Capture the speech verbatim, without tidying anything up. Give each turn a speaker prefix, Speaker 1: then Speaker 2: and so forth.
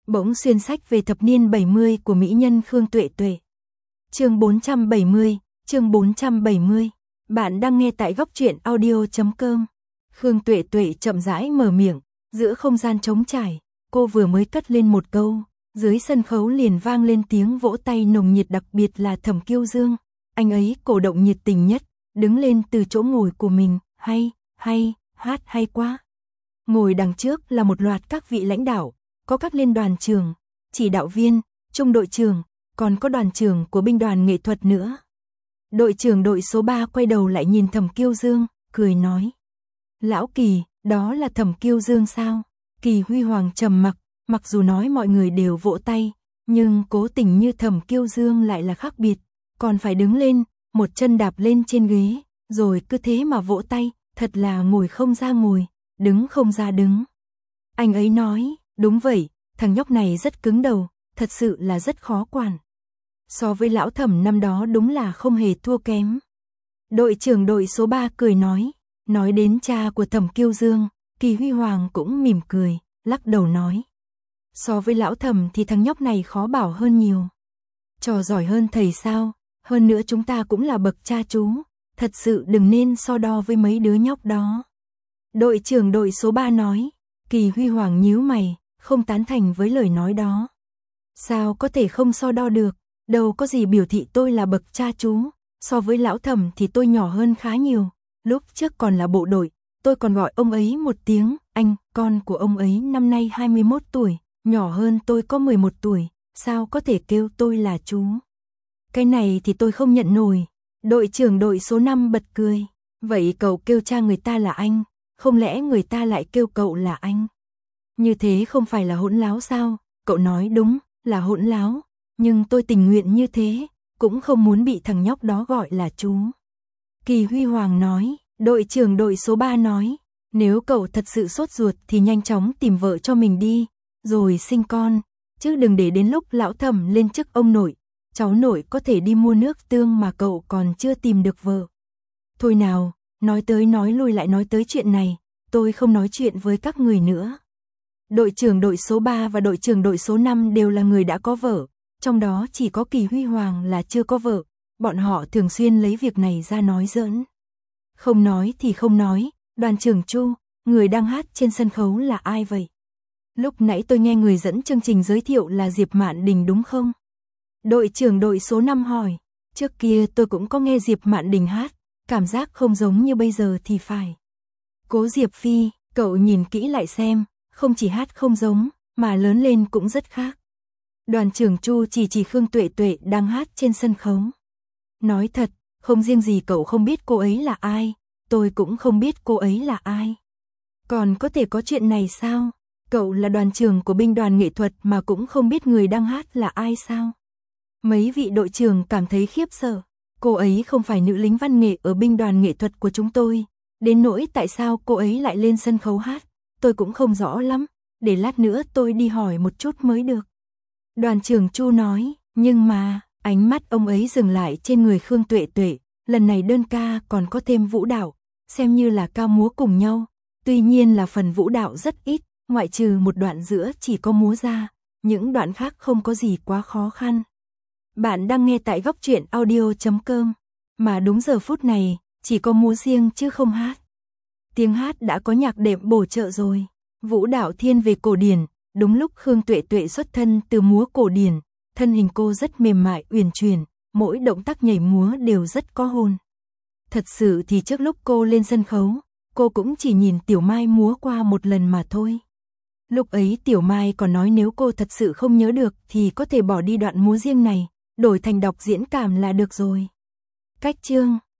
Speaker 1: Bỗng xuyên sách về thập niên bảy mươi của mỹ nhân Khương Tuệ Tuệ. Chương bốn trăm bảy mươi, chương bốn trăm bảy mươi. Bạn đang nghe tại góc truyện audio chấm com. Khương Tuệ Tuệ chậm rãi mở miệng, giữa không gian trống trải, cô vừa mới cất lên một câu, dưới sân khấu liền vang lên tiếng vỗ tay nồng nhiệt, đặc biệt là Thẩm Kiêu Dương, anh ấy cổ động nhiệt tình nhất, đứng lên từ chỗ ngồi của mình, hay, hay, hát hay quá. Ngồi đằng trước là một loạt các vị lãnh đạo, có các liên đoàn trưởng, chỉ đạo viên, trung đội trưởng, còn có đoàn trưởng của binh đoàn nghệ thuật nữa. Đội trưởng đội số ba quay đầu lại nhìn Thẩm Kiêu Dương, cười nói: "Lão Kỳ, đó là Thẩm Kiêu Dương sao?" Kỳ Huy Hoàng trầm mặc, mặc dù nói mọi người đều vỗ tay, nhưng cố tình như Thẩm Kiêu Dương lại là khác biệt, còn phải đứng lên, một chân đạp lên trên ghế, rồi cứ thế mà vỗ tay, thật là ngồi không ra ngồi, đứng không ra đứng. Anh ấy nói: "Đúng vậy, thằng nhóc này rất cứng đầu, thật sự là rất khó quản. So với lão Thẩm năm đó đúng là không hề thua kém." Đội trưởng đội số ba cười nói, nói đến cha của Thẩm Kiêu Dương, Kỳ Huy Hoàng cũng mỉm cười, lắc đầu nói: "So với lão Thẩm thì thằng nhóc này khó bảo hơn nhiều. Trò giỏi hơn thầy sao, hơn nữa chúng ta cũng là bậc cha chú, thật sự đừng nên so đo với mấy đứa nhóc đó." Đội trưởng đội số ba nói. Kỳ Huy Hoàng nhíu mày, không tán thành với lời nói đó. "Sao có thể không so đo được, đâu có gì biểu thị tôi là bậc cha chú, so với lão Thẩm thì tôi nhỏ hơn khá nhiều, lúc trước còn là bộ đội, tôi còn gọi ông ấy một tiếng anh, con của ông ấy năm nay hai mươi mốt tuổi, nhỏ hơn tôi có mười một tuổi, sao có thể kêu tôi là chú. Cái này thì tôi không nhận nổi." Đội trưởng đội số năm bật cười, "Vậy cậu kêu cha người ta là anh, không lẽ người ta lại kêu cậu là anh? Như thế không phải là hỗn láo sao?" Cậu nói đúng, là hỗn láo, nhưng tôi tình nguyện như thế, cũng không muốn bị thằng nhóc đó gọi là chú." Kỳ Huy Hoàng nói. Đội trưởng đội số ba nói, "Nếu cậu thật sự sốt ruột thì nhanh chóng tìm vợ cho mình đi, rồi sinh con, chứ đừng để đến lúc lão Thẩm lên chức ông nội, cháu nội có thể đi mua nước tương mà cậu còn chưa tìm được vợ. Thôi nào, nói tới nói lui lại nói tới chuyện này, tôi không nói chuyện với các người nữa." Đội trưởng đội số ba và đội trưởng đội số năm đều là người đã có vợ, trong đó chỉ có Kỳ Huy Hoàng là chưa có vợ, bọn họ thường xuyên lấy việc này ra nói giỡn. Không nói thì không nói, đoàn trưởng Chu, người đang hát trên sân khấu là ai vậy? Lúc nãy tôi nghe người dẫn chương trình giới thiệu là Diệp Mạn Đình đúng không? Đội trưởng đội số năm hỏi, trước kia tôi cũng có nghe Diệp Mạn Đình hát, cảm giác không giống như bây giờ thì phải. Cố Diệp Phi, cậu nhìn kỹ lại xem, không chỉ hát không giống, mà lớn lên cũng rất khác. Đoàn trưởng Chu chỉ chỉ Khương Tuệ Tuệ đang hát trên sân khấu. Nói thật, không riêng gì cậu không biết cô ấy là ai, tôi cũng không biết cô ấy là ai. Còn có thể có chuyện này sao? Cậu là đoàn trưởng của binh đoàn nghệ thuật mà cũng không biết người đang hát là ai sao? Mấy vị đội trưởng cảm thấy khiếp sợ. Cô ấy không phải nữ lính văn nghệ ở binh đoàn nghệ thuật của chúng tôi. Đến nỗi tại sao cô ấy lại lên sân khấu hát, tôi cũng không rõ lắm. Để lát nữa tôi đi hỏi một chút mới được. Đoàn trưởng Chu nói, nhưng mà, ánh mắt ông ấy dừng lại trên người Khương Tuệ Tuệ. Lần này đơn ca còn có thêm vũ đạo, xem như là ca múa cùng nhau. Tuy nhiên là phần vũ đạo rất ít, ngoại trừ một đoạn giữa chỉ có múa ra, những đoạn khác không có gì quá khó khăn. Bạn đang nghe tại góc truyện audio chấm com, mà đúng giờ phút này, chỉ có múa riêng chứ không hát. Tiếng hát đã có nhạc đệm bổ trợ rồi, vũ đạo thiên về cổ điển, đúng lúc Khương Tuệ Tuệ xuất thân từ múa cổ điển, thân hình cô rất mềm mại uyển chuyển, mỗi động tác nhảy múa đều rất có hồn. Thật sự thì trước lúc cô lên sân khấu, cô cũng chỉ nhìn Tiểu Mai múa qua một lần mà thôi. Lúc ấy Tiểu Mai còn nói nếu cô thật sự không nhớ được thì có thể bỏ đi đoạn múa riêng này, đổi thành đọc diễn cảm là được rồi. Cách chương